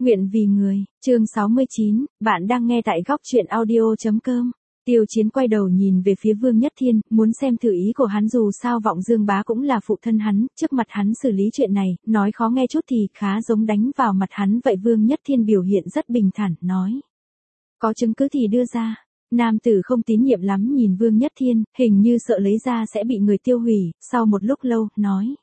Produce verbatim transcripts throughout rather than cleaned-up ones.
Nguyện vì người, chương sáu mươi chín, bạn đang nghe tại góc truyện audio chấm com. Tiêu Chiến quay đầu nhìn về phía Vương Nhất Thiên, muốn xem thử ý của hắn, dù sao Vọng Dương Bá cũng là phụ thân hắn, trước mặt hắn xử lý chuyện này, nói khó nghe chút thì khá giống đánh vào mặt hắn vậy. Vương Nhất Thiên biểu hiện rất bình thản, nói. Có chứng cứ thì đưa ra. Nam tử không tín nhiệm lắm nhìn Vương Nhất Thiên, hình như sợ lấy ra sẽ bị người tiêu hủy, sau một lúc lâu, nói.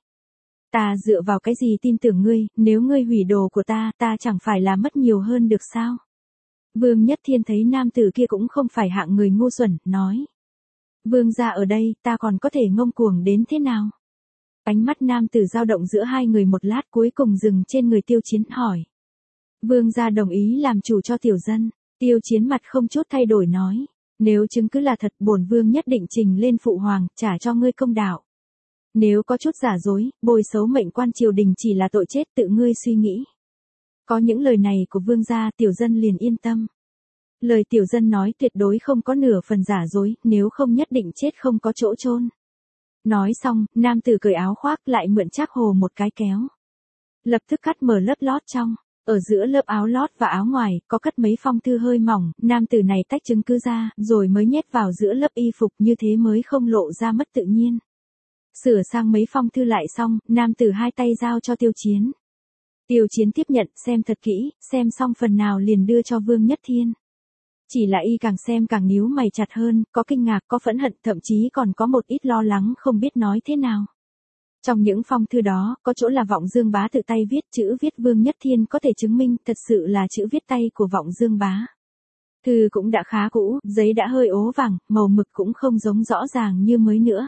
Ta dựa vào cái gì tin tưởng ngươi, nếu ngươi hủy đồ của ta, ta chẳng phải là mất nhiều hơn được sao? Vương Nhất Thiên thấy nam tử kia cũng không phải hạng người ngu xuẩn, nói. Vương gia ở đây, ta còn có thể ngông cuồng đến thế nào? Ánh mắt nam tử dao động giữa hai người một lát, cuối cùng dừng trên người Tiêu Chiến, hỏi. Vương gia đồng ý làm chủ cho tiểu dân. Tiêu Chiến mặt không chút thay đổi nói. Nếu chứng cứ là thật, bổn vương nhất định trình lên phụ hoàng, trả cho ngươi công đạo. Nếu có chút giả dối, bôi xấu mệnh quan triều đình chỉ là tội chết, tự ngươi suy nghĩ. Có những lời này của vương gia, tiểu dân liền yên tâm. Lời tiểu dân nói tuyệt đối không có nửa phần giả dối, nếu không nhất định chết không có chỗ chôn. Nói xong, nam tử cởi áo khoác lại mượn Trác Hồ một cái kéo. Lập tức cắt mở lớp lót trong. Ở giữa lớp áo lót và áo ngoài, có cất mấy phong thư hơi mỏng, nam tử này tách chứng cứ ra, rồi mới nhét vào giữa lớp y phục, như thế mới không lộ ra mất tự nhiên. Sửa sang mấy phong thư lại xong, nam tử hai tay giao cho Tiêu Chiến. Tiêu Chiến tiếp nhận, xem thật kỹ, xem xong phần nào liền đưa cho Vương Nhất Thiên. Chỉ là y càng xem càng nhíu mày chặt hơn, có kinh ngạc, có phẫn hận, thậm chí còn có một ít lo lắng không biết nói thế nào. Trong những phong thư đó, có chỗ là Vọng Dương Bá tự tay viết, chữ viết Vương Nhất Thiên có thể chứng minh thật sự là chữ viết tay của Vọng Dương Bá. Thư cũng đã khá cũ, giấy đã hơi ố vàng, màu mực cũng không giống rõ ràng như mới nữa.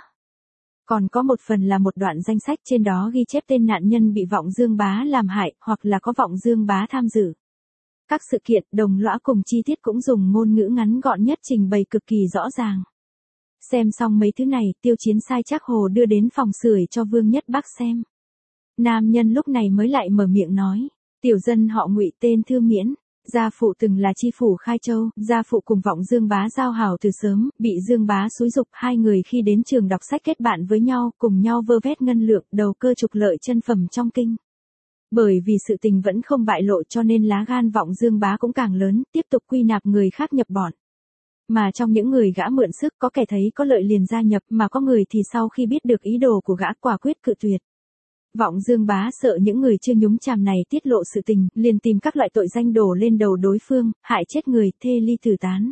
Còn có một phần là một đoạn danh sách, trên đó ghi chép tên nạn nhân bị Vọng Dương Bá làm hại, hoặc là có Vọng Dương Bá tham dự. Các sự kiện, đồng lõa cùng chi tiết cũng dùng ngôn ngữ ngắn gọn nhất trình bày cực kỳ rõ ràng. Xem xong mấy thứ này, Tiêu Chiến sai Trác Hồ đưa đến phòng sưởi cho Vương Nhất Bác xem. Nam nhân lúc này mới lại mở miệng nói, tiểu dân họ Ngụy, tên Thư Miễn. Gia phụ từng là chi phủ Khai Châu, gia phụ cùng Vọng Dương Bá giao hảo từ sớm, bị Dương Bá xúi giục, hai người khi đến trường đọc sách kết bạn với nhau, cùng nhau vơ vét ngân lượng, đầu cơ trục lợi chân phẩm trong kinh. Bởi vì sự tình vẫn không bại lộ cho nên lá gan Vọng Dương Bá cũng càng lớn, tiếp tục quy nạp người khác nhập bọn. Mà trong những người gã mượn sức, có kẻ thấy có lợi liền gia nhập, mà có người thì sau khi biết được ý đồ của gã quả quyết cự tuyệt. Vọng Dương Bá sợ những người chưa nhúng chàm này tiết lộ sự tình, liền tìm các loại tội danh đổ lên đầu đối phương, hại chết người, thê ly tử tán.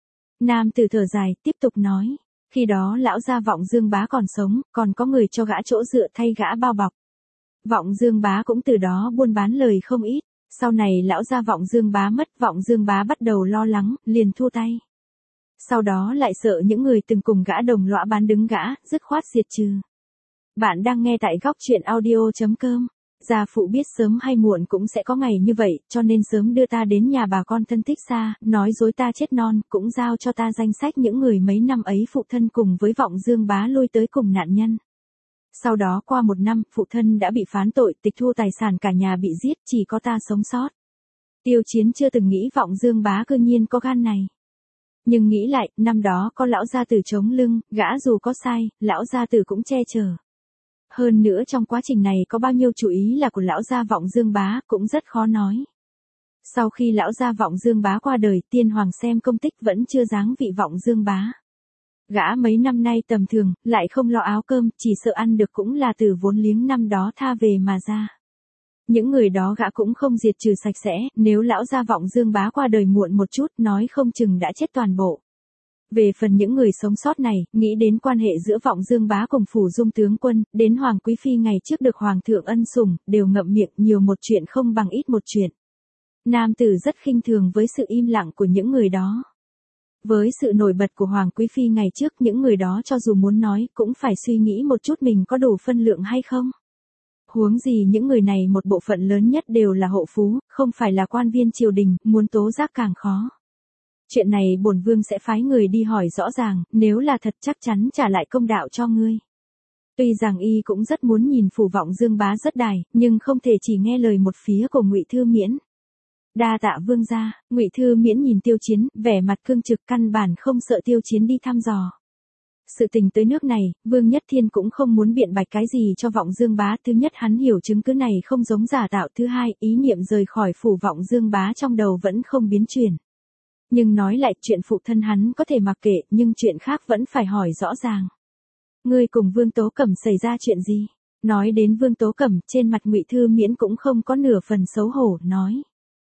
Nam tử thở dài, tiếp tục nói, khi đó lão gia Vọng Dương Bá còn sống, còn có người cho gã chỗ dựa thay gã bao bọc. Vọng Dương Bá cũng từ đó buôn bán lời không ít, sau này lão gia Vọng Dương Bá mất, Vọng Dương Bá bắt đầu lo lắng, liền thua tay. Sau đó lại sợ những người từng cùng gã đồng lõa bán đứng gã, dứt khoát diệt trừ. Bạn đang nghe tại góc truyện audio chấm com. Gia phụ biết sớm hay muộn cũng sẽ có ngày như vậy, cho nên sớm đưa ta đến nhà bà con thân thích xa, nói dối ta chết non, cũng giao cho ta danh sách những người mấy năm ấy phụ thân cùng với Vọng Dương Bá lui tới cùng nạn nhân. Sau đó qua một năm, phụ thân đã bị phán tội, tịch thu tài sản, cả nhà bị giết, chỉ có ta sống sót. Tiêu Chiến chưa từng nghĩ Vọng Dương Bá cư nhiên có gan này. Nhưng nghĩ lại, năm đó có lão gia tử chống lưng, gã dù có sai, lão gia tử cũng che chở. Hơn nữa trong quá trình này có bao nhiêu chủ ý là của lão gia Vọng Dương Bá, cũng rất khó nói. Sau khi lão gia Vọng Dương Bá qua đời, tiên hoàng xem công tích vẫn chưa dáng vị Vọng Dương Bá. Gã mấy năm nay tầm thường, lại không lo áo cơm, chỉ sợ ăn được cũng là từ vốn liếng năm đó tha về mà ra. Những người đó gã cũng không diệt trừ sạch sẽ, nếu lão gia Vọng Dương Bá qua đời muộn một chút, nói không chừng đã chết toàn bộ. Về phần những người sống sót này, nghĩ đến quan hệ giữa Vọng Dương Bá cùng Phủ Dung tướng quân, đến Hoàng Quý Phi ngày trước được Hoàng thượng ân sủng, đều ngậm miệng, nhiều một chuyện không bằng ít một chuyện. Nam tử rất khinh thường với sự im lặng của những người đó. Với sự nổi bật của Hoàng Quý Phi ngày trước, những người đó cho dù muốn nói, cũng phải suy nghĩ một chút mình có đủ phân lượng hay không. Huống gì những người này một bộ phận lớn nhất đều là hộ phú, không phải là quan viên triều đình, muốn tố giác càng khó. Chuyện này bổn vương sẽ phái người đi hỏi rõ ràng, nếu là thật chắc chắn trả lại công đạo cho ngươi. Tuy rằng y cũng rất muốn nhìn Phủ Vọng Dương Bá rất đài, nhưng không thể chỉ nghe lời một phía của Ngụy Thư Miễn. Đa tạ vương gia. Ngụy Thư Miễn nhìn Tiêu Chiến, vẻ mặt cương trực, căn bản không sợ Tiêu Chiến đi thăm dò. Sự tình tới nước này, Vương Nhất Thiên cũng không muốn biện bạch cái gì cho Vọng Dương Bá. Thứ nhất hắn hiểu chứng cứ này không giống giả tạo. Thứ hai, ý niệm rời khỏi phủ Vọng Dương Bá trong đầu vẫn không biến chuyển. Nhưng nói lại chuyện phụ thân hắn có thể mặc kệ, nhưng chuyện khác vẫn phải hỏi rõ ràng. Ngươi cùng Vương Tố Cẩm xảy ra chuyện gì? Nói đến Vương Tố Cẩm, trên mặt Ngụy Thư Miễn cũng không có nửa phần xấu hổ, nói.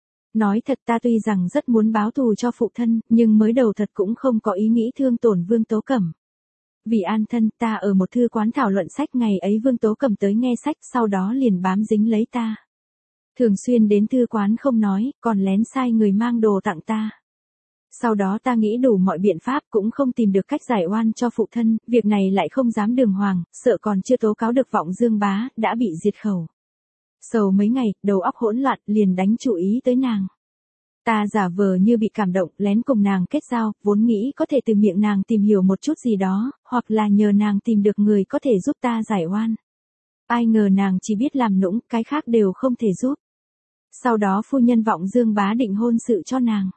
Nói thật ta tuy rằng rất muốn báo thù cho phụ thân, nhưng mới đầu thật cũng không có ý nghĩ thương tổn Vương Tố Cẩm. Vì an thân ta ở một thư quán thảo luận sách, ngày ấy Vương Tố Cẩm tới nghe sách, sau đó liền bám dính lấy ta. Thường xuyên đến thư quán không nói, còn lén sai người mang đồ tặng ta. Sau đó ta nghĩ đủ mọi biện pháp cũng không tìm được cách giải oan cho phụ thân, việc này lại không dám đường hoàng, sợ còn chưa tố cáo được Vọng Dương Bá, đã bị diệt khẩu. Sầu mấy ngày, đầu óc hỗn loạn, liền đánh chú ý tới nàng. Ta giả vờ như bị cảm động, lén cùng nàng kết giao, vốn nghĩ có thể từ miệng nàng tìm hiểu một chút gì đó, hoặc là nhờ nàng tìm được người có thể giúp ta giải oan. Ai ngờ nàng chỉ biết làm nũng, cái khác đều không thể giúp. Sau đó phu nhân Vọng Dương Bá định hôn sự cho nàng.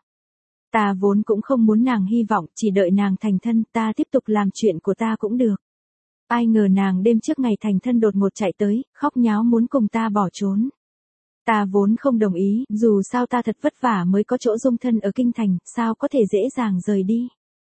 Ta vốn cũng không muốn nàng hy vọng, chỉ đợi nàng thành thân, ta tiếp tục làm chuyện của ta cũng được. Ai ngờ nàng đêm trước ngày thành thân đột ngột chạy tới, khóc nháo muốn cùng ta bỏ trốn. Ta vốn không đồng ý, dù sao ta thật vất vả mới có chỗ dung thân ở kinh thành, sao có thể dễ dàng rời đi.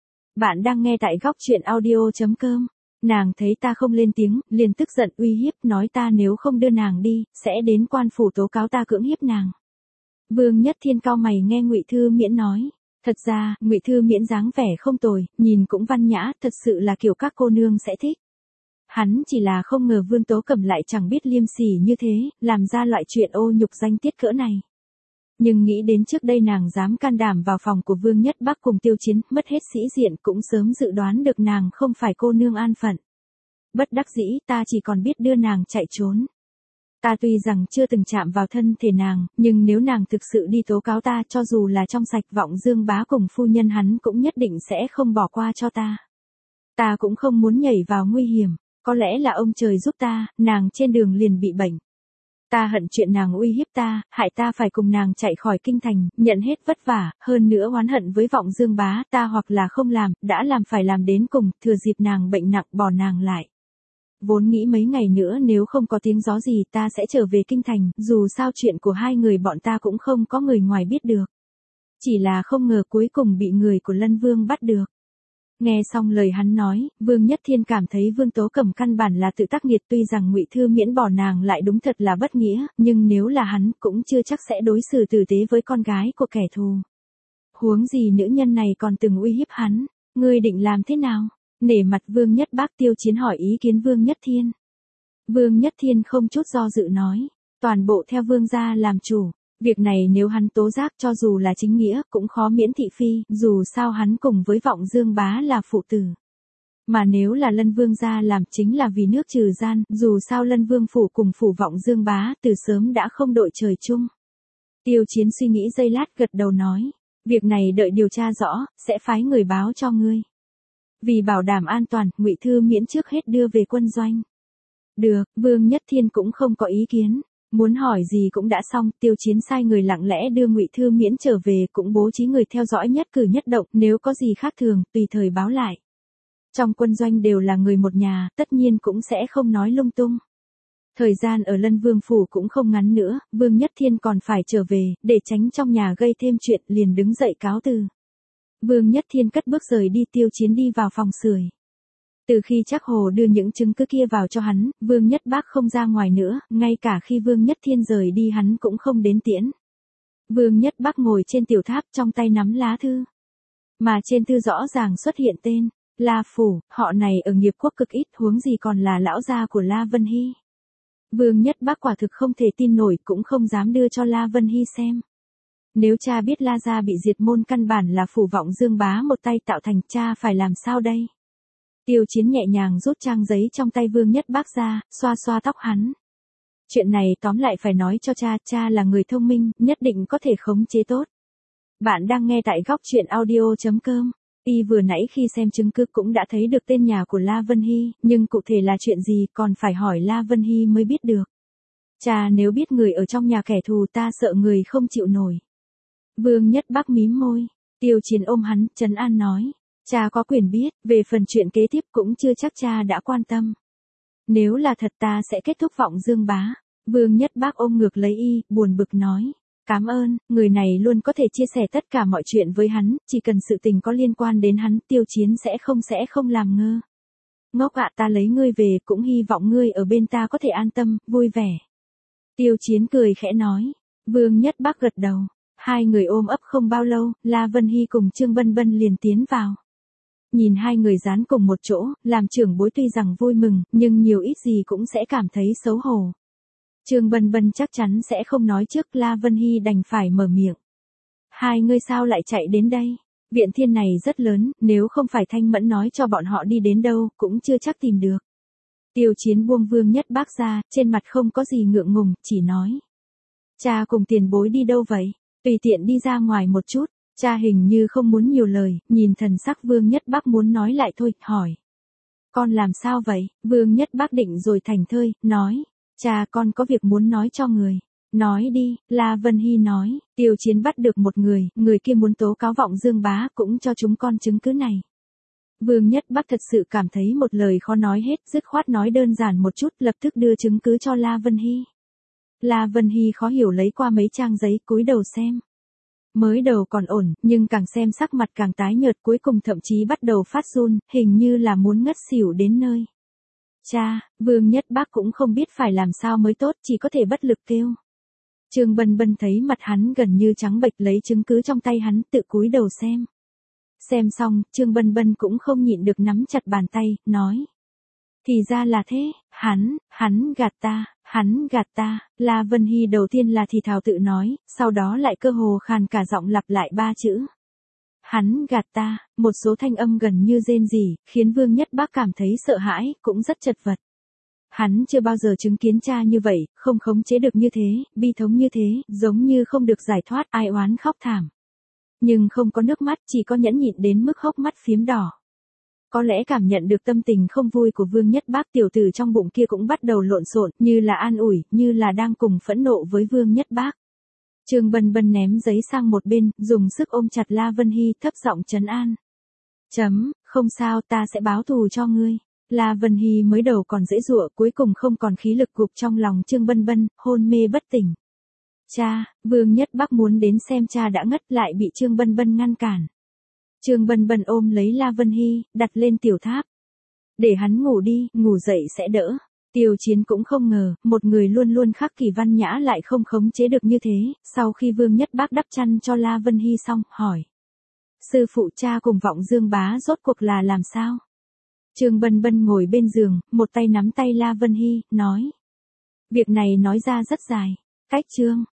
Bạn đang nghe tại góc truyện audio chấm com. Nàng thấy ta không lên tiếng, liền tức giận uy hiếp, nói ta nếu không đưa nàng đi, sẽ đến quan phủ tố cáo ta cưỡng hiếp nàng. Vương Nhất Thiên cau mày nghe Ngụy Thư Miễn nói. Thật ra, Ngụy Thư Miễn dáng vẻ không tồi, nhìn cũng văn nhã, thật sự là kiểu các cô nương sẽ thích. Hắn chỉ là không ngờ Vương Tố Cẩm lại chẳng biết liêm sỉ như thế, làm ra loại chuyện ô nhục danh tiết cỡ này. Nhưng nghĩ đến trước đây nàng dám can đảm vào phòng của Vương Nhất Bắc cùng Tiêu Chiến, mất hết sĩ diện, cũng sớm dự đoán được nàng không phải cô nương an phận. Bất đắc dĩ, ta chỉ còn biết đưa nàng chạy trốn. Ta tuy rằng chưa từng chạm vào thân thể nàng, nhưng nếu nàng thực sự đi tố cáo ta, cho dù là trong sạch, Vọng Dương Bá cùng phu nhân hắn cũng nhất định sẽ không bỏ qua cho ta. Ta cũng không muốn nhảy vào nguy hiểm, có lẽ là ông trời giúp ta, nàng trên đường liền bị bệnh. Ta hận chuyện nàng uy hiếp ta, hại ta phải cùng nàng chạy khỏi kinh thành, nhận hết vất vả, hơn nữa oán hận với Vọng Dương Bá, ta hoặc là không làm, đã làm phải làm đến cùng, thừa dịp nàng bệnh nặng bỏ nàng lại. Vốn nghĩ mấy ngày nữa nếu không có tiếng gió gì ta sẽ trở về kinh thành, dù sao chuyện của hai người bọn ta cũng không có người ngoài biết được. Chỉ là không ngờ cuối cùng bị người của Lân Vương bắt được. Nghe xong lời hắn nói, Vương Nhất Thiên cảm thấy Vương Tố Cẩm căn bản là tự tác nghiệt, tuy rằng Ngụy Thư Miễn bỏ nàng lại đúng thật là bất nghĩa, nhưng nếu là hắn cũng chưa chắc sẽ đối xử tử tế với con gái của kẻ thù. Huống gì nữ nhân này còn từng uy hiếp hắn, ngươi định làm thế nào? Nể mặt Vương Nhất Bác, Tiêu Chiến hỏi ý kiến Vương Nhất Thiên. Vương Nhất Thiên không chút do dự nói, toàn bộ theo Vương gia làm chủ. Việc này nếu hắn tố giác cho dù là chính nghĩa cũng khó miễn thị phi, dù sao hắn cùng với Vọng Dương Bá là phụ tử. Mà nếu là Lân Vương gia làm chính là vì nước trừ gian, dù sao Lân Vương phủ cùng phủ Vọng Dương Bá từ sớm đã không đội trời chung. Tiêu Chiến suy nghĩ giây lát gật đầu nói, việc này đợi điều tra rõ, sẽ phái người báo cho ngươi. Vì bảo đảm an toàn, Ngụy Thư Miễn trước hết đưa về quân doanh. Được, Vương Nhất Thiên cũng không có ý kiến. Muốn hỏi gì cũng đã xong, Tiêu Chiến sai người lặng lẽ đưa Ngụy Thư Miễn trở về, cũng bố trí người theo dõi nhất cử nhất động, nếu có gì khác thường, tùy thời báo lại. Trong quân doanh đều là người một nhà, tất nhiên cũng sẽ không nói lung tung. Thời gian ở Lân Vương phủ cũng không ngắn nữa, Vương Nhất Thiên còn phải trở về, để tránh trong nhà gây thêm chuyện, liền đứng dậy cáo từ. Vương Nhất Thiên cất bước rời đi, Tiêu Chiến đi vào phòng sưởi. Từ khi Trác Hồ đưa những chứng cứ kia vào cho hắn, Vương Nhất Bác không ra ngoài nữa, ngay cả khi Vương Nhất Thiên rời đi hắn cũng không đến tiễn. Vương Nhất Bác ngồi trên tiểu tháp trong tay nắm lá thư. Mà trên thư rõ ràng xuất hiện tên, La Phủ, họ này ở nghiệp quốc cực ít, huống gì còn là lão gia của La Vân Hy. Vương Nhất Bác quả thực không thể tin nổi, cũng không dám đưa cho La Vân Hy xem. Nếu cha biết La gia bị diệt môn căn bản là phủ Vọng Dương Bá một tay tạo thành, cha phải làm sao đây? Tiêu Chiến nhẹ nhàng rút trang giấy trong tay Vương Nhất Bác ra, xoa xoa tóc hắn. Chuyện này tóm lại phải nói cho cha, cha là người thông minh, nhất định có thể khống chế tốt. Bạn đang nghe tại góc truyện audio chấm com. Y vừa nãy khi xem chứng cứ cũng đã thấy được tên nhà của La Vân Hy, nhưng cụ thể là chuyện gì còn phải hỏi La Vân Hy mới biết được. Cha nếu biết người ở trong nhà kẻ thù ta sợ người không chịu nổi. Vương Nhất Bác mím môi, Tiêu Chiến ôm hắn, trấn an nói. Cha có quyền biết, về phần chuyện kế tiếp cũng chưa chắc cha đã quan tâm. Nếu là thật ta sẽ kết thúc Vọng Dương bá. Vương Nhất Bác ôm ngược lấy y, buồn bực nói. Cảm ơn, người này luôn có thể chia sẻ tất cả mọi chuyện với hắn, chỉ cần sự tình có liên quan đến hắn, Tiêu Chiến sẽ không sẽ không làm ngơ. Ngốc ạ, ta lấy ngươi về, cũng hy vọng ngươi ở bên ta có thể an tâm, vui vẻ. Tiêu Chiến cười khẽ nói. Vương Nhất Bác gật đầu. Hai người ôm ấp không bao lâu, La Vân Hy cùng Trương Bân Bân liền tiến vào. Nhìn hai người dán cùng một chỗ, làm trưởng bối tuy rằng vui mừng, nhưng nhiều ít gì cũng sẽ cảm thấy xấu hổ. Trương Bân Bân chắc chắn sẽ không nói trước, La Vân Hy đành phải mở miệng. Hai ngươi sao lại chạy đến đây? Viện Thiên này rất lớn, nếu không phải Thanh Mẫn nói cho bọn họ đi đến đâu, cũng chưa chắc tìm được. Tiêu Chiến buông Vương Nhất Bác ra, trên mặt không có gì ngượng ngùng, chỉ nói. Cha cùng tiền bối đi đâu vậy? Tùy tiện đi ra ngoài một chút. Cha hình như không muốn nhiều lời, nhìn thần sắc Vương Nhất Bác muốn nói lại thôi, hỏi. Con làm sao vậy? Vương Nhất Bác định rồi thành thơi, nói. Cha, con có việc muốn nói cho người. Nói đi, La Vân Hy nói. Tiêu Chiến bắt được một người, người kia muốn tố cáo Vọng Dương bá, cũng cho chúng con chứng cứ này. Vương Nhất Bác thật sự cảm thấy một lời khó nói hết, dứt khoát nói đơn giản một chút, lập tức đưa chứng cứ cho La Vân Hy. La Vân Hy khó hiểu lấy qua mấy trang giấy, cúi đầu xem. Mới đầu còn ổn, nhưng càng xem sắc mặt càng tái nhợt, cuối cùng thậm chí bắt đầu phát run, hình như là muốn ngất xỉu đến nơi. Cha, Vương Nhất Bác cũng không biết phải làm sao mới tốt, chỉ có thể bất lực kêu. Trương Bân Bân thấy mặt hắn gần như trắng bệch, lấy chứng cứ trong tay hắn, tự cúi đầu xem. Xem xong, Trương Bân Bân cũng không nhịn được nắm chặt bàn tay, nói. Thì ra là thế, hắn, hắn gạt ta, hắn gạt ta. La Vân Hy đầu tiên là thì thào tự nói, sau đó lại cơ hồ khàn cả giọng lặp lại ba chữ. Hắn gạt ta, một số thanh âm gần như rên rỉ, khiến Vương Nhất Bác cảm thấy sợ hãi, cũng rất chật vật. Hắn chưa bao giờ chứng kiến cha như vậy, không khống chế được như thế, bi thống như thế, giống như không được giải thoát, ai oán khóc thảm. Nhưng không có nước mắt, chỉ có nhẫn nhịn đến mức hốc mắt phiếm đỏ. Có lẽ cảm nhận được tâm tình không vui của Vương Nhất Bác, tiểu tử trong bụng kia cũng bắt đầu lộn xộn, như là an ủi, như là đang cùng phẫn nộ với Vương Nhất Bác. Trương Bân Bân ném giấy sang một bên, dùng sức ôm chặt La Vân Hy, thấp giọng trấn an. Chấm, không sao, ta sẽ báo thù cho ngươi. La Vân Hy mới đầu còn dễ dụa, cuối cùng không còn khí lực, gục trong lòng Trương Bân Bân, hôn mê bất tỉnh. Cha, Vương Nhất Bác muốn đến xem cha đã ngất, lại bị Trương Bân Bân ngăn cản. Trương Bân Bân ôm lấy La Vân Hy, đặt lên tiểu tháp. Để hắn ngủ đi, ngủ dậy sẽ đỡ. Tiêu Chiến cũng không ngờ, một người luôn luôn khắc kỷ văn nhã lại không khống chế được như thế, sau khi Vương Nhất Bác đắp chăn cho La Vân Hy xong, hỏi. Sư phụ, cha cùng Vọng Dương bá rốt cuộc là làm sao? Trương Bân Bân ngồi bên giường, một tay nắm tay La Vân Hy, nói. Việc này nói ra rất dài. Cách chương.